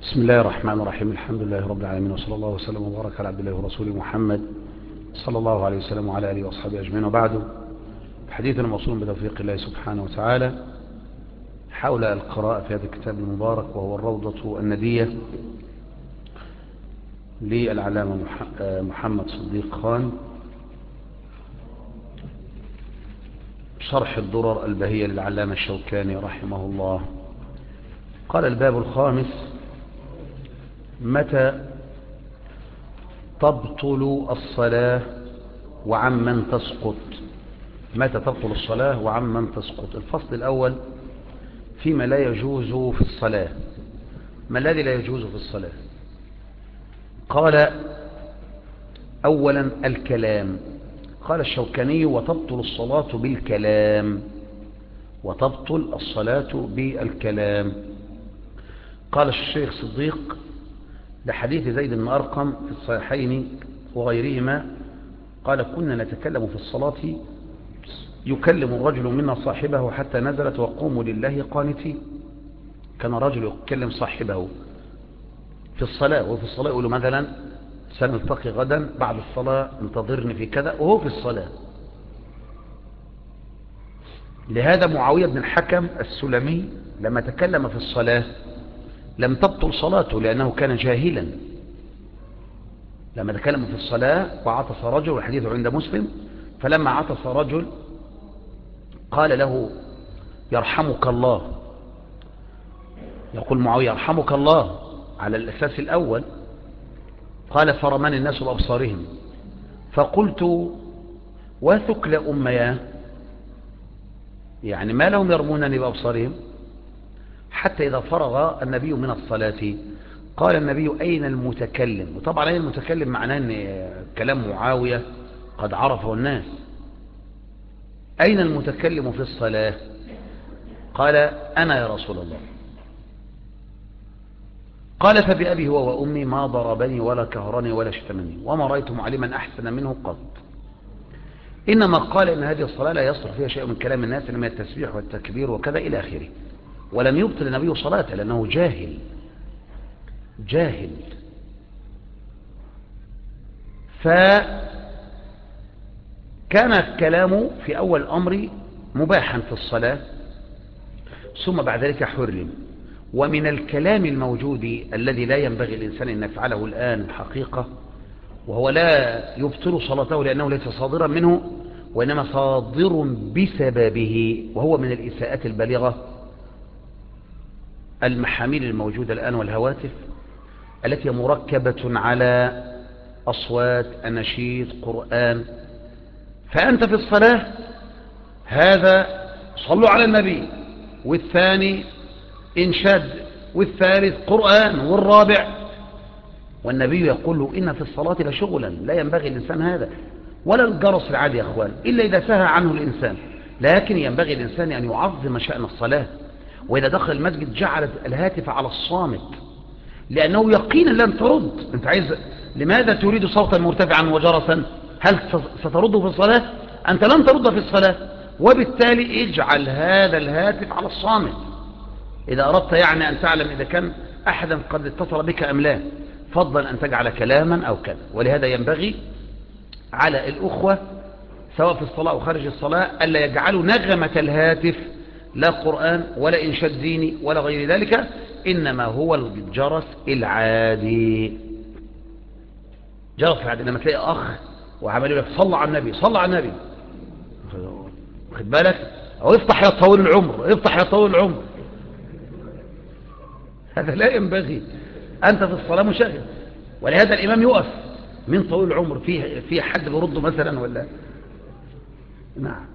بسم الله الرحمن الرحيم. الحمد لله رب العالمين، وصلى الله وسلم وبارك على عبد الله ورسوله محمد صلى الله عليه وسلم وعلى آله وأصحابه أجمعين. وبعد، حديثنا موصول بتوفيق الله سبحانه وتعالى حول القراءة في هذا الكتاب المبارك، وهو الروضة الندية للعلامة محمد صديق خان، شرح الدرر البهية للعلامة الشوكاني رحمه الله. قال: الباب الخامس: متى تبطل الصلاة وعمن تسقط. متى تبطل الصلاة وعمن تسقط. الفصل الأول فيما لا يجوز في الصلاة. ما الذي لا يجوز في الصلاة؟ قال: أولا الكلام. قال الشوكاني: وتبطل الصلاة بالكلام. وتبطل الصلاة بالكلام. قال الشيخ صديق: لحديث زيد بن أرقم في الصحيحين وغيرهما قال: كنا نتكلم في الصلاة يكلم الرجل منا صاحبه حتى نزلت وقوموا لله قانتين. كان رجل يكلم صاحبه في الصلاة، وفي الصلاة يقول مثلا: سنلتقي غدا بعد الصلاة، انتظرني في كذا، وهو في الصلاة. لهذا معاوية بن الحكم السلمي لما تكلم في الصلاة لم تبطل صلاته، لأنه كان جاهلا. لما تكلم في الصلاة وعطس رجل، والحديث عند مسلم، فلما عطس رجل قال له: يرحمك الله. يقول معاوية: يرحمك الله على الأساس الأول. قال: فرماني الناس بأبصارهم، فقلت: وثكل أمياه، يعني ما لهم يرمونني بأبصارهم؟ حتى إذا فرغ النبي من الصلاة قال النبي: أين المتكلم؟ وطبعا أين المتكلم معناه أن كلام معاوية قد عرفه الناس. أين المتكلم في الصلاة؟ قال: أنا يا رسول الله. قال: فبأبي هو وأمي ما ضربني ولا كهرني ولا شتمني، وما رأيت معلما أحسن منه قط. إنما قال إن هذه الصلاة لا يصلح فيها شيء من كلام الناس، إنما التسبيح والتكبير وكذا إلى آخره. ولم يبطل النبي صلاته لأنه جاهل. فكان الكلام في أول الأمر مباحا في الصلاة، ثم بعد ذلك حرم. ومن الكلام الموجود الذي لا ينبغي الإنسان أن يفعله الآن الحقيقة، وهو لا يبطل صلاته لأنه ليس صادرا منه، وإنما صادر بسببه، وهو من الإساءات البالغة، المحاميل الموجودة الآن والهواتف التي مركبة على أصوات أناشيد قرآن. فأنت في الصلاة هذا صلوا على النبي، والثاني إنشاد، والثالث قرآن، والرابع. والنبي يقول له: إن في الصلاة لشغلا لا ينبغي الإنسان هذا، ولا الجرس العادي يا أخوان، إلا إذا سهى عنه الإنسان. لكن ينبغي الإنسان أن يعظم شأن الصلاة. وإذا دخل المسجد جعل الهاتف على الصامت، لأنه يقينا لن ترد. أنت عايز لماذا تريد صوتا مرتفعا وجرسا؟ هل سترده في الصلاة؟ أنت لن ترد في الصلاة. وبالتالي اجعل هذا الهاتف على الصامت إذا أردت يعني أن تعلم إذا كان أحدا قد اتصل بك أم لا، فضلا أن تجعل كلاما أو كذا. ولهذا ينبغي على الأخوة سواء في الصلاة أو خارج الصلاة ألا يجعلوا نغمة الهاتف لا قرآن ولا إنشاد ديني ولا غير ذلك، إنما هو الجرس العادي. جرس العادي. لما تلاقي أخ وعملوا لك: صلى على النبي، صلى على النبي، خد بالك، أو افتح يا طويل العمر، افتح يا طويل العمر، هذا لا ينبغي. أنت في الصلاة مشغل. ولهذا الإمام يقف: من طويل العمر؟ في حد برده مثلا ولا؟ نعم.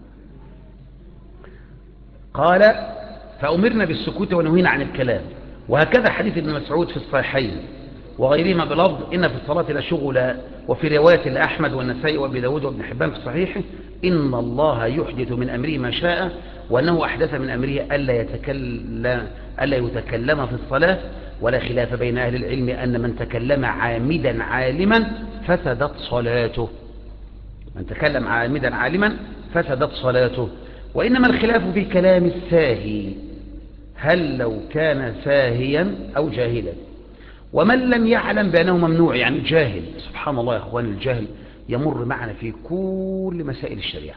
قال: فأمرنا بالسكوت ونهينا عن الكلام. وهكذا حديث ابن مسعود في الصحيحين وغيرهما بلفظ: إن في الصلاة لشغلا. وفي رواية لأحمد والنسائي وابن داود وابن حبان في صحيحه: إن الله يحدث من أمره ما شاء، وأنه أحدث من أمره ألا يتكلم في الصلاة. ولا خلاف بين أهل العلم أن من تكلم عامدا عالما فسدت صلاته. من تكلم عامدا عالما فسدت صلاته. وإنما الخلاف في كلام الساهي، هل لو كان ساهيا أو جاهلا. ومن لم يعلم بأنه ممنوع، يعني جاهل. سبحان الله يا أخوان، الجاهل يمر معنا في كل مسائل الشريعة.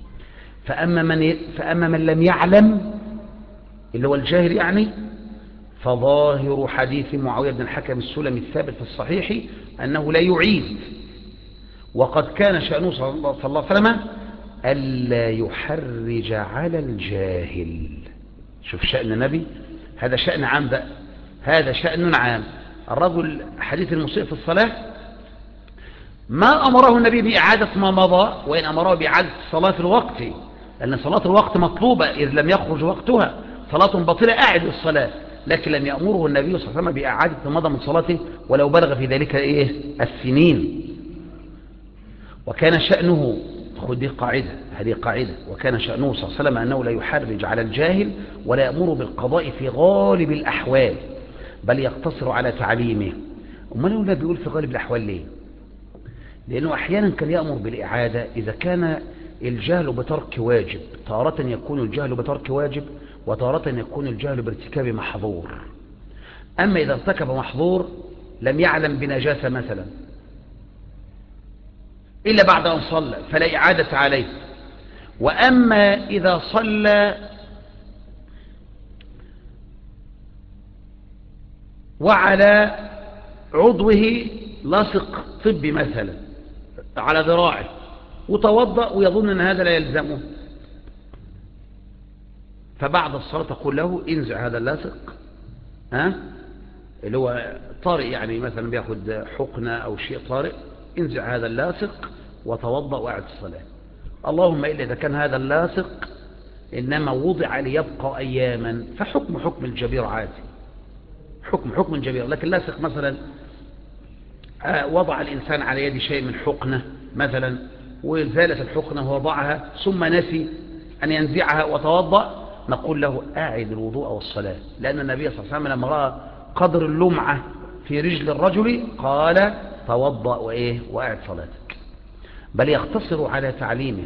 فأما من لم يعلم اللي هو الجاهل يعني، فظاهر حديث معاوية بن الحكم السلمي الثابت في الصحيح أنه لا يعيد، وقد كان شأنه صلى الله عليه وسلم ألا يحرج على الجاهل. شوف شأن النبي، هذا شأن عام بقى، هذا شأن عام. الرجل حديث المسيء في الصلاة ما أمره النبي بإعادة ما مضى، وإن أمره بإعادة الصلاة في الوقت، لأن صلاة الوقت مطلوبة إذ لم يخرج وقتها، صلاة باطلة أعد الصلاة، لكن لم يأمره النبي صلى الله عليه وسلم بإعادة ما مضى من صلاته ولو بلغ في ذلك السنين. وكان شأنه، خذ دي قاعدة، هذه قاعدة، وكان شأنه صلى الله عليه وسلم أنه لا يحرج على الجاهل ولا يأمر بالقضاء في غالب الأحوال، بل يقتصر على تعليمه. أمال النبي بيقول في غالب الأحوال ليه؟ لأنه أحيانا كان يأمر بالإعادة إذا كان الجهل بترك واجب، تارة يكون الجهل بترك واجب، وتارة يكون الجهل بارتكاب محظور. أما إذا ارتكب محظور لم يعلم بنجاسة مثلا إلا بعد أن صلى فلا إعادة عليه. وأما إذا صلى وعلى عضوه لاصق طبي مثلا على ذراعه وتوضأ ويظن أن هذا لا يلزمه، فبعد الصلاة تقول له انزع هذا اللاصق، اللي هو طارئ، يعني مثلا بياخد حقنة أو شيء طارئ، انزع هذا اللاصق وتوضأ واعد الصلاة. اللهم إلا إذا كان هذا اللاصق إنما وضع ليبقى أياما فحكم الجبير عادي، حكم الجبير. لكن لاصق مثلا وضع الإنسان على يد شيء من حقنة مثلا وزالت الحقنة ووضعها ثم نسي أن ينزعها وتوضأ، نقول له أعد الوضوء والصلاة، لأن النبي صلى الله عليه وسلم لما رأى قدر اللمعة في رجل الرجل قال توضأ وأعد صلاتك، بل يقتصر على تعليمه.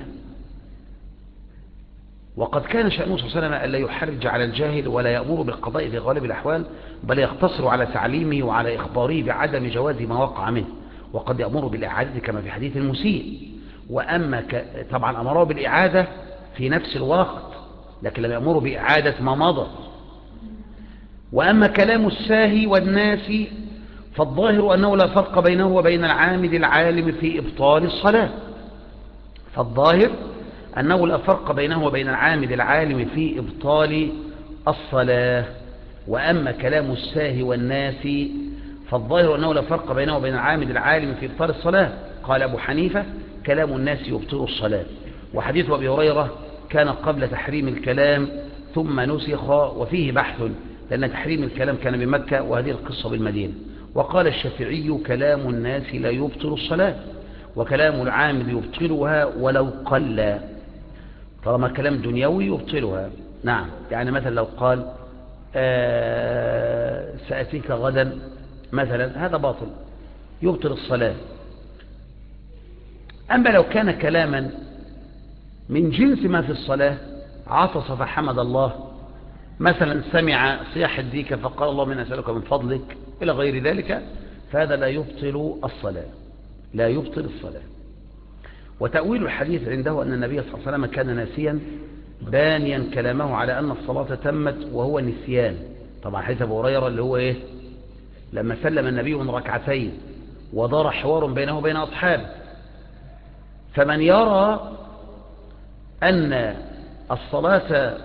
وقد كان شأنه صلى الله عليه وسلم ألا يحرج على الجاهل ولا يأمر بالقضاء في غالب الأحوال، بل يقتصر على تعليمه وعلى إخباره بعدم جواز ما وقع منه، وقد يأمر بالإعادة كما في حديث المسيء. وأما طبعا أمره بالإعادة في نفس الوقت، لكن لم يأمره بإعادة ما مضى. وأما كلام الساهي والناس فالظاهر أنه لا فرق بينه وبين العامد العالم في إبطال الصلاة، فالظاهر أنه لا فرق بينه وبين العامد العالم في إبطال الصلاة. وأما كلام الساهي والناس فالظاهر أنه لا فرق بينه وبين العامد العالم في إبطال الصلاة. قال أبو حنيفة كلام الناس يبطل الصلاة. وحديث أبي هريرة كان قبل تحريم الكلام ثم نسخ، وفيه بحث لأن تحريم الكلام كان بمكة وهذه القصة بالمدينة. وقال الشافعي كلام الناس لا يبطل الصلاة، وكلام العامد يبطلها ولو قل، طالما كلام دنيوي يبطلها. نعم، يعني مثلا لو قال سأتيك غدا مثلا، هذا باطل يبطل الصلاة. أما لو كان كلاما من جنس ما في الصلاة، عطس فحمد الله مثلا، سمع صياح الديك فقال اللهم إني أسألك من فضلك إلى غير ذلك، فهذا لا يبطل الصلاة، لا يبطل الصلاة. وتأويل الحديث عنده أن النبي صلى الله عليه وسلم كان ناسيا بانيا كلامه على أن الصلاة تمت وهو نسيان. طبعا حديث أبو هريرة اللي هو لما سلم النبي من ركعتين ودار حوار بينه وبين أصحابه، فمن يرى أن الصلاة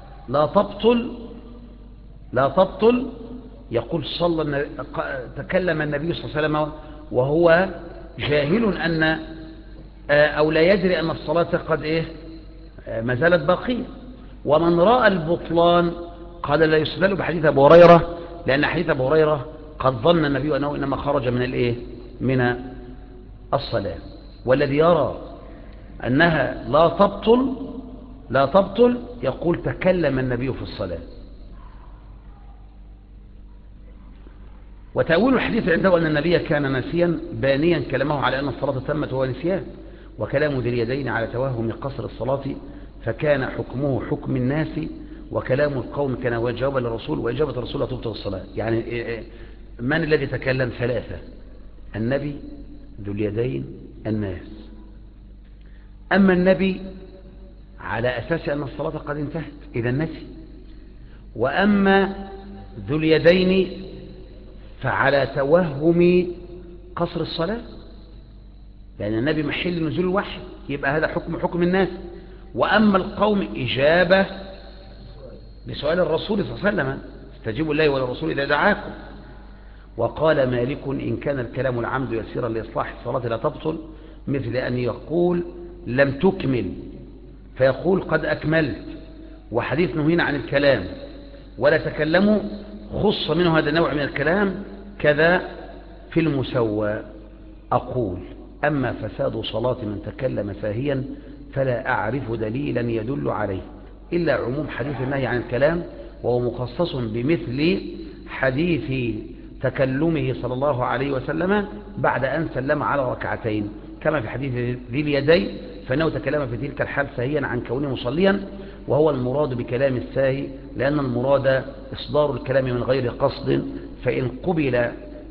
لا تبطل يقول تكلم النبي صلى الله عليه وسلم وهو جاهل أن أو لا يدري أن الصلاة قد ما زالت باقية. ومن رأى البطلان قال لا يستدل بحديث أبو هريرة، لأن حديث أبو هريرة قد ظن النبي أنه إنما خرج من الصلاة. والذي يرى أنها لا تبطل يقول تكلم النبي في الصلاة. وتأويل الحديث عنده أن النبي كان ناسيا بانيا كلامه على أن الصلاة تمت وهو نسيان، وكلام ذي اليدين على توهم قصر الصلاة، فكان حكمه حكم الناس، وكلام القوم كان جوابا للرسول، وإجابة الرسول لا تبطل الصلاة. يعني من الذي تكلم؟ ثلاثة: النبي، ذو اليدين، الناس. أما النبي على أساس أن الصلاة قد انتهت إذا نسي، وأما ذو اليدين فعلى توهم قصر الصلاة، لأن النبي محل نزول الوحي، يبقى هذا حكم الناس. وأما القوم إجابة بسؤال الرسول صلى الله عليه وسلم: استجيبوا الله وللرسول إذا دعاكم. وقال مالك: إن كان الكلام العمد يسيرا لإصلاح الصلاة لا تبطل، مثل أن يقول لم تكمل فيقول قد أكملت، وحديث نهينا عن الكلام ولا تكلموا خص منه هذا النوع من الكلام، كذا في المسوى. أقول: أما فساد صلاة من تكلم ساهيا فلا أعرف دليلا يدل عليه إلا عموم حديث النهي عن الكلام، وهو مخصص بمثل حديث تكلمه صلى الله عليه وسلم بعد أن سلم على ركعتين، كما في حديث ذي اليدين، فإنه تكلم في تلك الحال ساهيا عن كونه مصليا، وهو المراد بكلام الساهي، لأن المراد إصدار الكلام من غير قصد. فإن قبل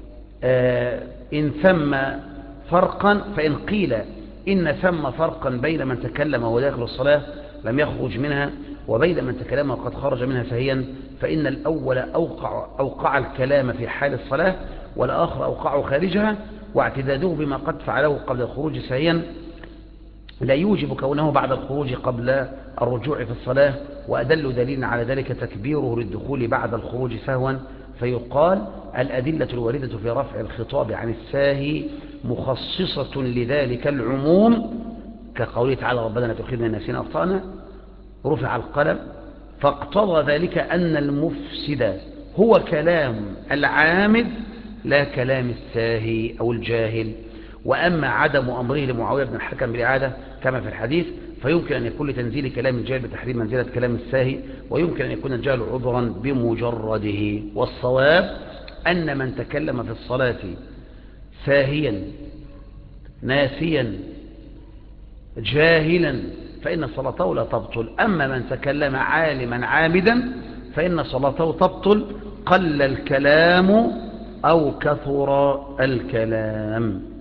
إن ثم فرقا، فإن قيل إن ثم فرقا بين من تكلم وهو داخل الصلاة لم يخرج منها وبين من تكلم وقد خرج منها ساهيا، فإن الأول أوقع الكلام في حال الصلاة، والآخر أوقعه خارجها، واعتداده بما قد فعله قبل الخروج ساهيا لا يوجب كونه بعد الخروج قبل الرجوع في الصلاة. وأدل دليل على ذلك تكبيره للدخول بعد الخروج سهوا. فيقال: الأدلة الواردة في رفع الخطاب عن الساهي مخصصة لذلك العموم، كقوله تعالى: ربنا لا تؤاخذنا إن نسينا أو أخطأنا، رفع القلم، فاقتضى ذلك أن المفسد هو كلام العامد لا كلام الساهي أو الجاهل. وأما عدم أمره لمعاوية بن الحكم بالإعادة كما في الحديث، فيمكن أن يكون لتنزيل كلام الجاهل بتحريم منزلة كلام الساهي، ويمكن أن يكون الجاهل عذرا بمجرده. والصواب أن من تكلم في الصلاة ساهيا ناسيا جاهلا فإن صلاته لا تبطل. أما من تكلم عالما عامدا فإن صلاته تبطل، قل الكلام أو كثر الكلام.